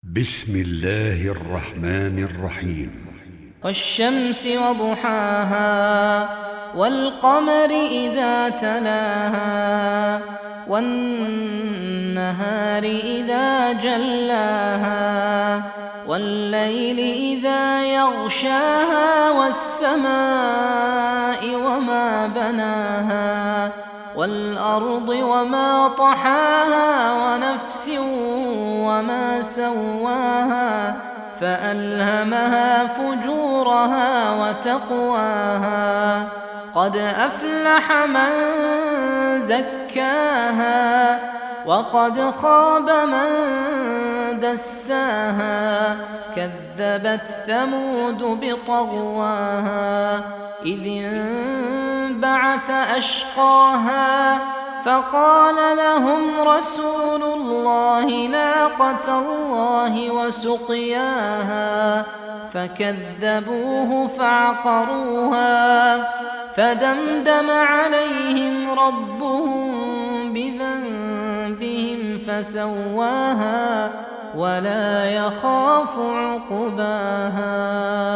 بسم الله الرحمن الرحيم. والشمس وضحاها والقمر إذا تلاها والنهار إذا جلاها والليل إذا يغشاها والسماء وما بناها والأرض وما طحاها ونفس وما سواها فألهمها فجورها وتقواها قد أفلح من زكاها وقد خاب من دساها كذبت ثمود بطغواها إذ انبعث أشقاها فقال لهم رسول الله ناقة الله وسقياها فكذبوه فعقروها فدمدم عليهم ربهم بذنبهم فسواها ولا يخاف عقباها.